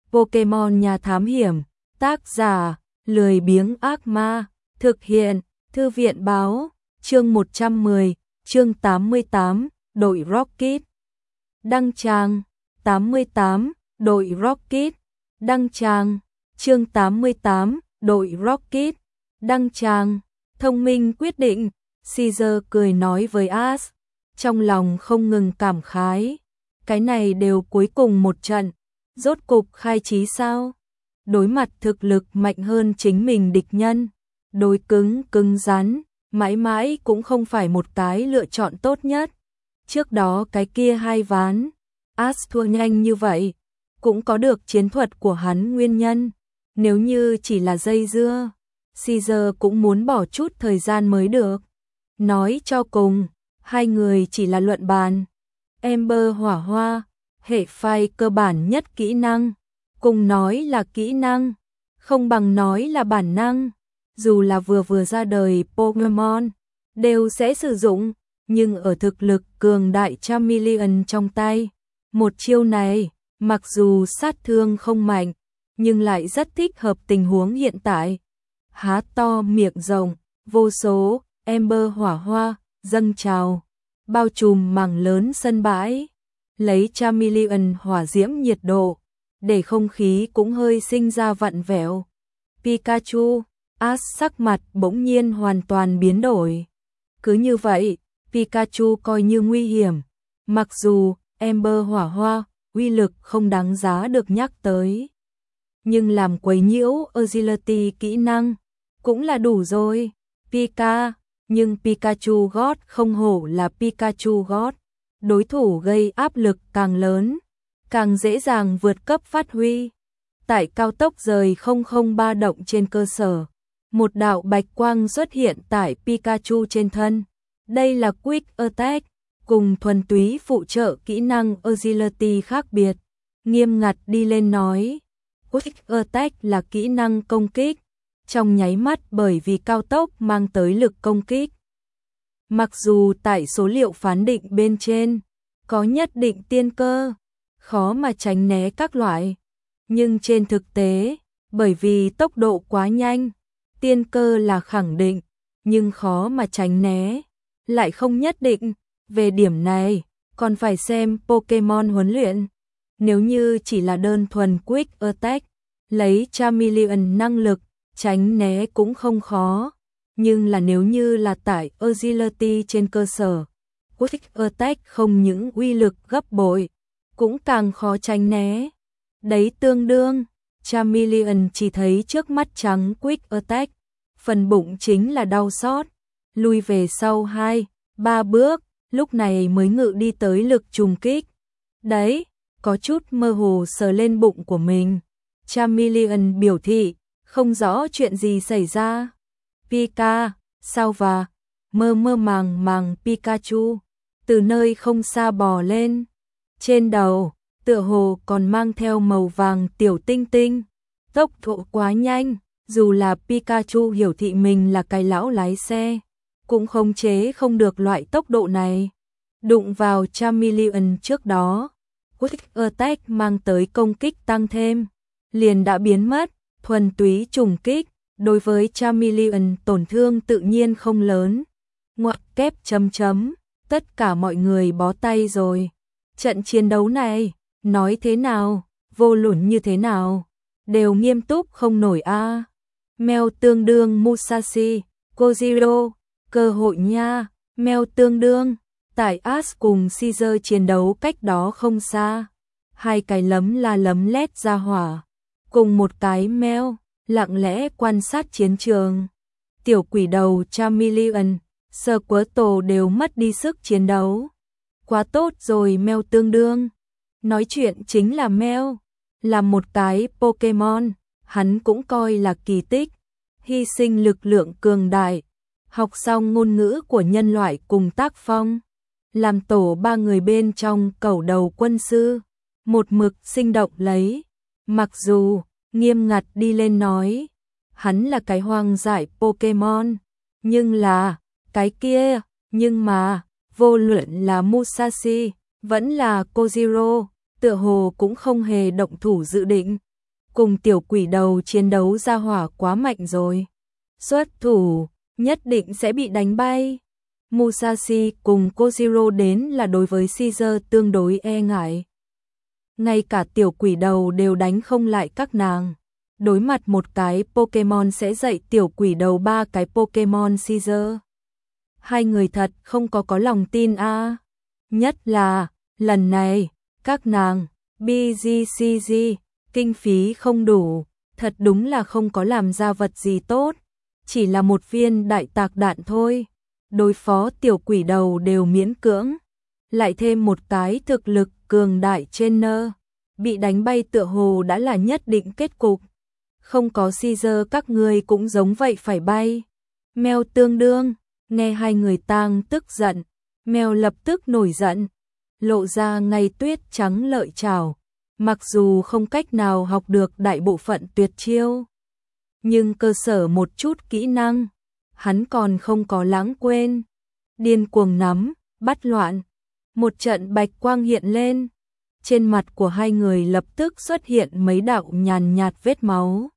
Pokemon Nhà Thám Hiểm, tác giả, lười biếng ác ma, thực hiện, Thư viện báo, chương 110, chương 88, đội Rocket. Đăng tràng, 88, đội Rocket. Đăng tràng, chương 88, đội Rocket. Đăng tràng, thông minh quyết định, Caesar cười nói với Ash, trong lòng không ngừng cảm khái. Cái này đều cuối cùng một trận, rốt cục khai trí sao? Đối mặt thực lực mạnh hơn chính mình địch nhân, đối cứng rắn, mãi mãi cũng không phải một cái lựa chọn tốt nhất. Trước đó cái kia hai ván, Ash thua nhanh như vậy, cũng có được chiến thuật của hắn nguyên nhân. Nếu như chỉ là dây dưa, Caesar cũng muốn bỏ chút thời gian mới được. Nói cho cùng, hai người chỉ là luận bàn. Ember hỏa hoa, hệ phai cơ bản nhất kỹ năng, cùng nói là kỹ năng, không bằng nói là bản năng. Dù là vừa ra đời Pokemon, đều sẽ sử dụng, nhưng ở thực lực cường đại Charmeleon trong tay, một chiêu này, mặc dù sát thương không mạnh, nhưng lại rất thích hợp tình huống hiện tại. Há to miệng rộng, vô số Ember hỏa hoa dâng trào, bao trùm mảng lớn sân bãi, lấy Charmeleon hỏa diễm nhiệt độ, để không khí cũng hơi sinh ra vặn vẹo. Pikachu, Ash sắc mặt bỗng nhiên hoàn toàn biến đổi. Cứ như vậy, Pikachu coi như nguy hiểm, mặc dù Ember hỏa hoa uy lực không đáng giá được nhắc tới, nhưng làm quấy nhiễu agility kỹ năng cũng là đủ rồi. Nhưng Pikachu God không hổ là Pikachu God, đối thủ gây áp lực càng lớn, càng dễ dàng vượt cấp phát huy. Tại cao tốc rời 003 động trên cơ sở, một đạo bạch quang xuất hiện tại Pikachu trên thân. Đây là Quick Attack, cùng thuần túy phụ trợ kỹ năng Agility khác biệt. Nghiêm ngặt đi lên nói, Quick Attack là kỹ năng công kích, trong nháy mắt bởi vì cao tốc mang tới lực công kích. Mặc dù tại số liệu phán định bên trên, có nhất định tiên cơ, khó mà tránh né các loại. Nhưng trên thực tế, bởi vì tốc độ quá nhanh, tiên cơ là khẳng định, nhưng khó mà tránh né, lại không nhất định. Về điểm này, còn phải xem Pokemon huấn luyện. Nếu như chỉ là đơn thuần Quick Attack, lấy Charmeleon năng lực, tránh né cũng không khó. Nhưng là nếu như là tại Agility trên cơ sở, Quick Attack không những uy lực gấp bội, cũng càng khó tránh né. Đấy tương đương, Charmeleon chỉ thấy trước mắt trắng Quick Attack, phần bụng chính là đau xót, lui về sau 2-3 bước, lúc này mới ngự đi tới lực trùng kích. Đấy, có chút mơ hồ sờ lên bụng của mình. Charmeleon biểu thị, không rõ chuyện gì xảy ra. Pika, sao và mơ màng Pikachu, từ nơi không xa bò lên. Trên đầu, tựa hồ còn mang theo màu vàng tiểu tinh tinh. Tốc độ quá nhanh, dù là Pikachu hiểu thị mình là cái lão lái xe, cũng khống chế không được loại tốc độ này. Đụng vào Charmeleon trước đó, Quick Attack mang tới công kích tăng thêm, liền đã biến mất, thuần túy trùng kích, đối với Charmeleon tổn thương tự nhiên không lớn. Ngoặc kép chấm, tất cả mọi người bó tay rồi. Trận chiến đấu này, nói thế nào, vô luận như thế nào, đều nghiêm túc không nổi a. Mèo tương đương Musashi, Kojiro, cơ hội nha, mèo tương đương. Tại Ash cùng Caesar chiến đấu cách đó không xa, hai cái lấm la lấm lét ra hỏa, cùng một cái mèo, lặng lẽ quan sát chiến trường. Tiểu quỷ đầu Charmeleon, Squirtle đều mất đi sức chiến đấu. Quá tốt rồi mèo tương đương. Nói chuyện chính là mèo, là một cái Pokemon, hắn cũng coi là kỳ tích, hy sinh lực lượng cường đại, học xong ngôn ngữ của nhân loại cùng tác phong, làm tổ ba người bên trong cẩu đầu quân sư, một mực sinh động lấy. Mặc dù, nghiêm ngặt đi lên nói, hắn là cái hoang dại Pokemon, nhưng là, cái kia, nhưng mà, vô luận là Musashi, vẫn là Kojiro, tựa hồ cũng không hề động thủ dự định. cùng tiểu quỷ đầu chiến đấu ra hỏa quá mạnh rồi. Xuất thủ, nhất định sẽ bị đánh bay. Musashi cùng Kojiro đến là đối với Caesar tương đối e ngại. Ngay cả tiểu quỷ đầu đều đánh không lại các nàng. Đối mặt một cái Pokemon sẽ dạy tiểu quỷ đầu 3 cái Pokemon Caesar. Hai người thật không có lòng tin a. Nhất là, lần này, các nàng, BGCG, kinh phí không đủ, thật đúng là không có làm ra vật gì tốt. Chỉ là một viên đại tạc đạn thôi. Đối phó tiểu quỷ đầu đều miễn cưỡng. Lại thêm một cái thực lực cường đại trên nơ. Bị đánh bay tựa hồ đã là nhất định kết cục. Không có Caesar các ngươi cũng giống vậy phải bay. Mèo tương đương, nghe hai người tang tức giận. Mèo lập tức nổi giận. Lộ ra ngay tuyết trắng lợi chảo. Mặc dù không cách nào học được đại bộ phận tuyệt chiêu. Nhưng cơ sở một chút kỹ năng. Hắn còn không có lãng quên. Điên cuồng nắm, bắt loạn. Một trận bạch quang hiện lên. Trên mặt của hai người lập tức xuất hiện mấy đạo nhàn nhạt vết máu.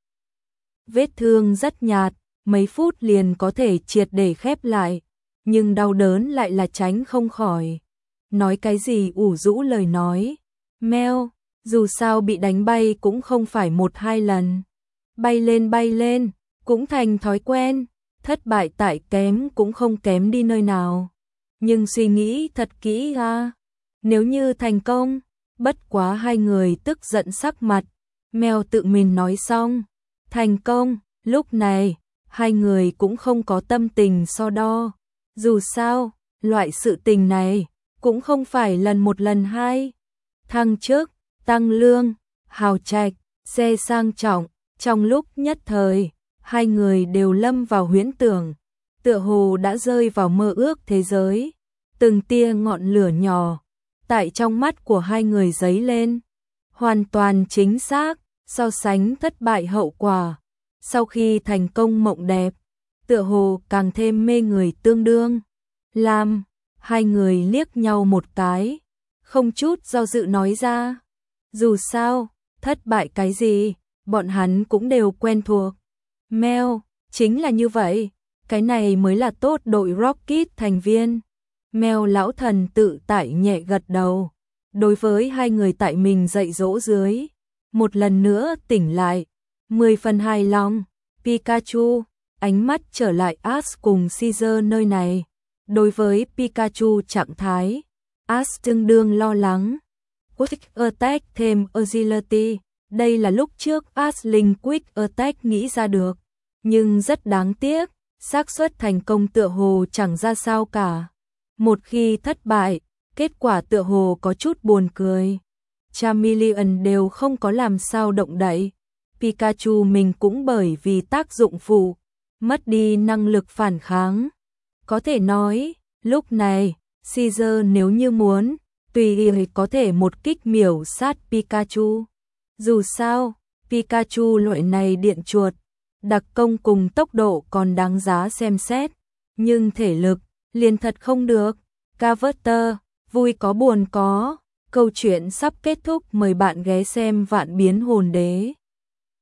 Vết thương rất nhạt, mấy phút liền có thể triệt để khép lại. Nhưng đau đớn lại là tránh không khỏi. Nói cái gì ủ rũ lời nói. Mèo, dù sao bị đánh bay cũng không phải 1-2 lần. Bay lên, cũng thành thói quen. Thất bại tại kém cũng không kém đi nơi nào. Nhưng suy nghĩ thật kỹ ra. Nếu như thành công, bất quá hai người tức giận sắc mặt. Mèo tự mình nói xong. Thành công, lúc này, hai người cũng không có tâm tình so đo. Dù sao, loại sự tình này, cũng không phải lần một lần hai. Thăng chức, tăng lương, hào trạch, xe sang trọng, trong lúc nhất thời. Hai người đều lâm vào huyễn tưởng, tựa hồ đã rơi vào mơ ước thế giới. Từng tia ngọn lửa nhỏ, tại trong mắt của hai người giấy lên. Hoàn toàn chính xác, so sánh thất bại hậu quả. Sau khi thành công mộng đẹp, tựa hồ càng thêm mê người tương đương. Làm, hai người liếc nhau một cái, không chút do dự nói ra. Dù sao, thất bại cái gì, bọn hắn cũng đều quen thuộc. Mèo, chính là như vậy, cái này mới là tốt đội Rocket thành viên. Mèo lão thần tự tại nhẹ gật đầu. Đối với hai người tại mình dạy dỗ dưới, một lần nữa tỉnh lại, 10 phần hài lòng. Pikachu, ánh mắt trở lại Ash cùng Caesar nơi này. Đối với Pikachu trạng thái, Ash tương đương lo lắng. Quick Attack thêm Agility, đây là lúc trước Ash Linh Quick Attack nghĩ ra được. Nhưng rất đáng tiếc, xác suất thành công tựa hồ chẳng ra sao cả. Một khi thất bại, kết quả tựa hồ có chút buồn cười. Charmeleon đều không có làm sao động đậy. Pikachu mình cũng bởi vì tác dụng phụ, mất đi năng lực phản kháng. Có thể nói, lúc này, Caesar nếu như muốn, tùy ý có thể một kích miểu sát Pikachu. Dù sao, Pikachu loại này điện chuột, đặc công cùng tốc độ còn đáng giá xem xét, nhưng thể lực liền thật không được. Carver, vui có buồn có, câu chuyện sắp kết thúc, mời bạn ghé xem Vạn Biến Hồn Đế.